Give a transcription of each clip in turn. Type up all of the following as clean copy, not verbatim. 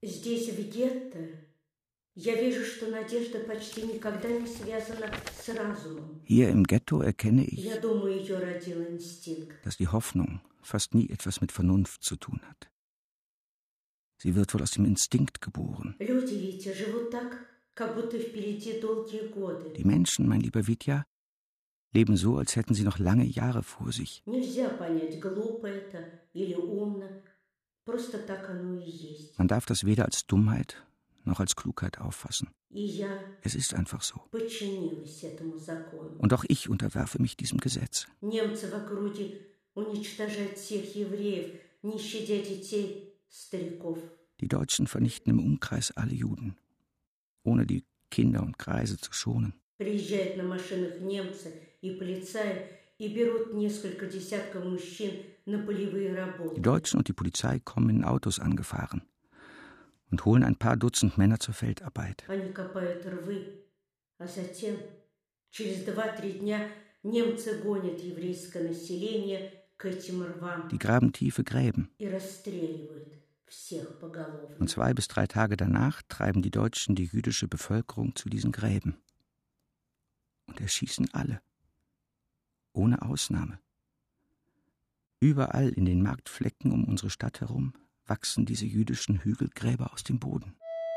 Здесь, в гетто, я вижу, что надежда почти никогда не связана с разумом. Hier im Ghetto erkenne ich, Я думаю, ее родил инстинкт. dass die Hoffnung fast nie etwas mit Vernunft zu tun hat. Sie wird wohl aus dem Instinkt geboren. Люди, Витя, живут так, как будто впереди долгие годы. Die Menschen, mein lieber Vitya, leben so, als hätten sie noch lange Jahre vor sich. Нельзя понять, глупо это или умно. Просто так оно и есть. Man darf das weder als Dummheit noch als Klugheit auffassen. И я Es ist einfach so. подчинилась этому закону. Und auch ich unterwerfe mich diesem Gesetz. Немцы в округе уничтожают всех евреев, не щадя детей, стариков. Die Deutschen vernichten im Umkreis alle Juden, ohne die Kinder und Greise zu schonen. Приезжают на машинах немцы и полицаи и берут несколько десятков мужчин на полевые работы. Die Deutschen und die Polizei kommen in Autos angefahren und holen ein paar Dutzend Männer zur Feldarbeit. Они копают рвы, а затем, через 2-3 дня, немцы гонят еврейское население к этим рвам. Die graben tiefe Gräben. И расстреливают всех поголовно. Und 2 bis 3 Tage danach treiben die Deutschen die jüdische Bevölkerung zu diesen Gräben. Und erschießen alle. Ohne Ausnahme. Überall in den Marktflecken um unsere Stadt herum wachsen diese jüdischen Hügelgräber aus dem Boden.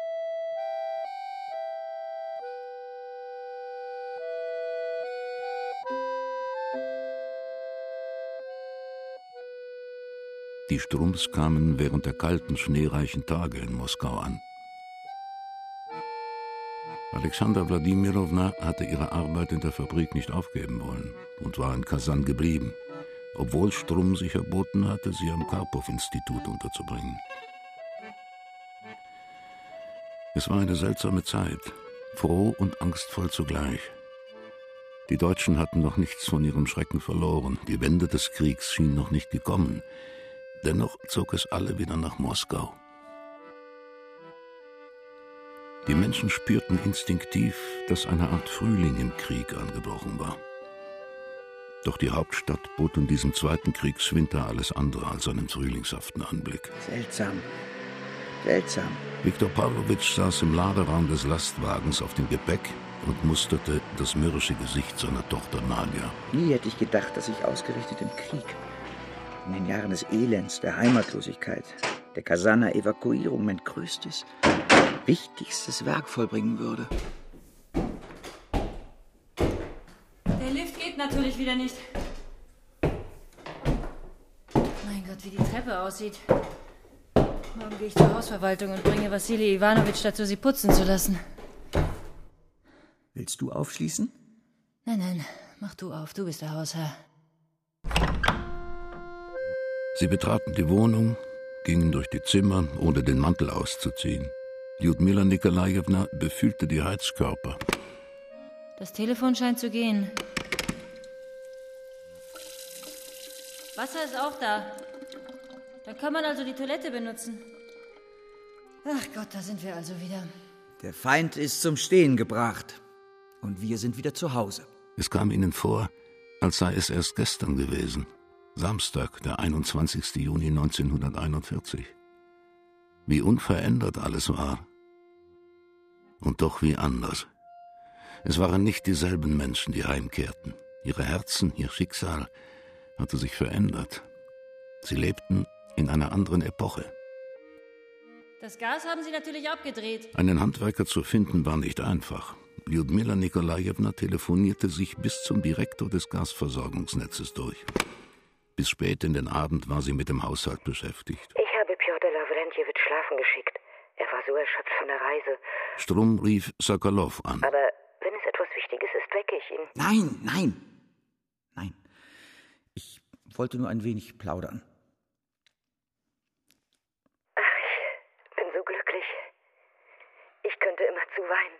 Die Strums kamen während der kalten, schneereichen Tage in Moskau an. Alexandra Wladimirowna hatte ihre Arbeit in der Fabrik nicht aufgeben wollen und war in Kasan geblieben, obwohl Strum sich erboten hatte, sie am Karpow-Institut unterzubringen. Es war eine seltsame Zeit, froh und angstvoll zugleich. Die Deutschen hatten noch nichts von ihrem Schrecken verloren, die Wende des Kriegs schien noch nicht gekommen. Dennoch zog es alle wieder nach Moskau. Die Menschen spürten instinktiv, dass eine Art Frühling im Krieg angebrochen war. Doch die Hauptstadt bot in diesem zweiten Kriegswinter alles andere als einen frühlingshaften Anblick. Seltsam. Seltsam. Viktor Pawlowitsch saß im Laderaum des Lastwagens auf dem Gepäck und musterte das mürrische Gesicht seiner Tochter Nadja. Nie hätte ich gedacht, dass ich ausgerechnet im Krieg, in den Jahren des Elends, der Heimatlosigkeit, der Kasaner Evakuierung mein größtes, wichtigstes Werk vollbringen würde. Der Lift geht natürlich wieder nicht. Mein Gott, wie die Treppe aussieht. Morgen gehe ich zur Hausverwaltung und bringe Wassili Iwanowitsch dazu, sie putzen zu lassen. Willst du aufschließen? Nein, mach du auf, du bist der Hausherr. Sie betraten die Wohnung, gingen durch die Zimmer, ohne den Mantel auszuziehen. Ljudmila Nikolajewna befühlte die Heizkörper. Das Telefon scheint zu gehen. Wasser ist auch da. Dann kann man also die Toilette benutzen. Ach Gott, da sind wir also wieder. Der Feind ist zum Stehen gebracht. Und wir sind wieder zu Hause. Es kam ihnen vor, als sei es erst gestern gewesen. Samstag, der 21. Juni 1941. Wie unverändert alles war. Und doch wie anders. Es waren nicht dieselben Menschen, die heimkehrten. Ihre Herzen, ihr Schicksal hatte sich verändert. Sie lebten in einer anderen Epoche. Das Gas haben Sie natürlich abgedreht. Einen Handwerker zu finden war nicht einfach. Ljudmila Nikolajewna telefonierte sich bis zum Direktor des Gasversorgungsnetzes durch. Bis spät in den Abend war sie mit dem Haushalt beschäftigt. Ich habe Pjotr Lawrentjewitsch schlafen geschickt. Er war so erschöpft von der Reise. Strum rief Sokolow an. Aber wenn es etwas Wichtiges ist, wecke ich ihn. Nein. Ich wollte nur ein wenig plaudern. Ach, ich bin so glücklich. Ich könnte immerzu weinen.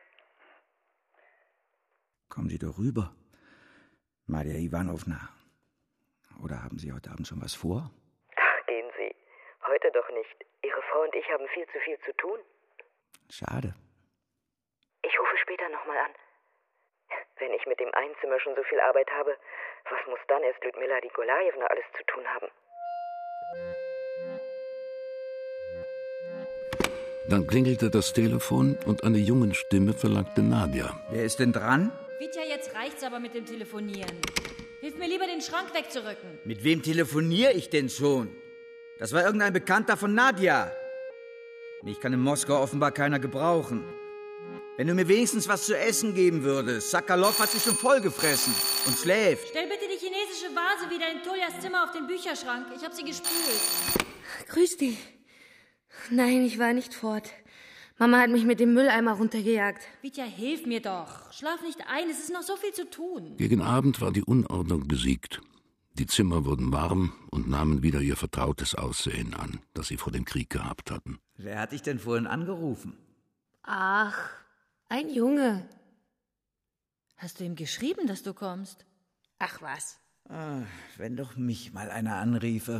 Kommen Sie doch rüber, Marja Iwanowna. Oder haben Sie heute Abend schon was vor? Ach, gehen Sie. Heute doch nicht. Ihre Frau und ich haben viel zu viel zu tun. Schade. Ich rufe später nochmal an. Wenn ich mit dem Einzimmer schon so viel Arbeit habe, was muss dann erst Ljudmila Nikolajewna alles zu tun haben? Dann klingelte das Telefon und eine Jungenstimme verlangte Nadja. Wer ist denn dran? Vitya, jetzt reicht's aber mit dem Telefonieren. Hilf mir lieber, den Schrank wegzurücken. Mit wem telefoniere ich denn schon? Das war irgendein Bekannter von Nadja. Mich kann in Moskau offenbar keiner gebrauchen. Wenn du mir wenigstens was zu essen geben würdest. Sakalow hat sich schon vollgefressen und schläft. Stell bitte die chinesische Vase wieder in Toljas Zimmer auf den Bücherschrank. Ich habe sie gespült. Grüß dich. Nein, ich war nicht fort. Mama hat mich mit dem Mülleimer runtergejagt. Vitya, hilf mir doch. Schlaf nicht ein, es ist noch so viel zu tun. Gegen Abend war die Unordnung besiegt. Die Zimmer wurden warm und nahmen wieder ihr vertrautes Aussehen an, das sie vor dem Krieg gehabt hatten. Wer hat dich denn vorhin angerufen? Ach, ein Junge. Hast du ihm geschrieben, dass du kommst? Ach was. Wenn doch mich mal einer anriefe.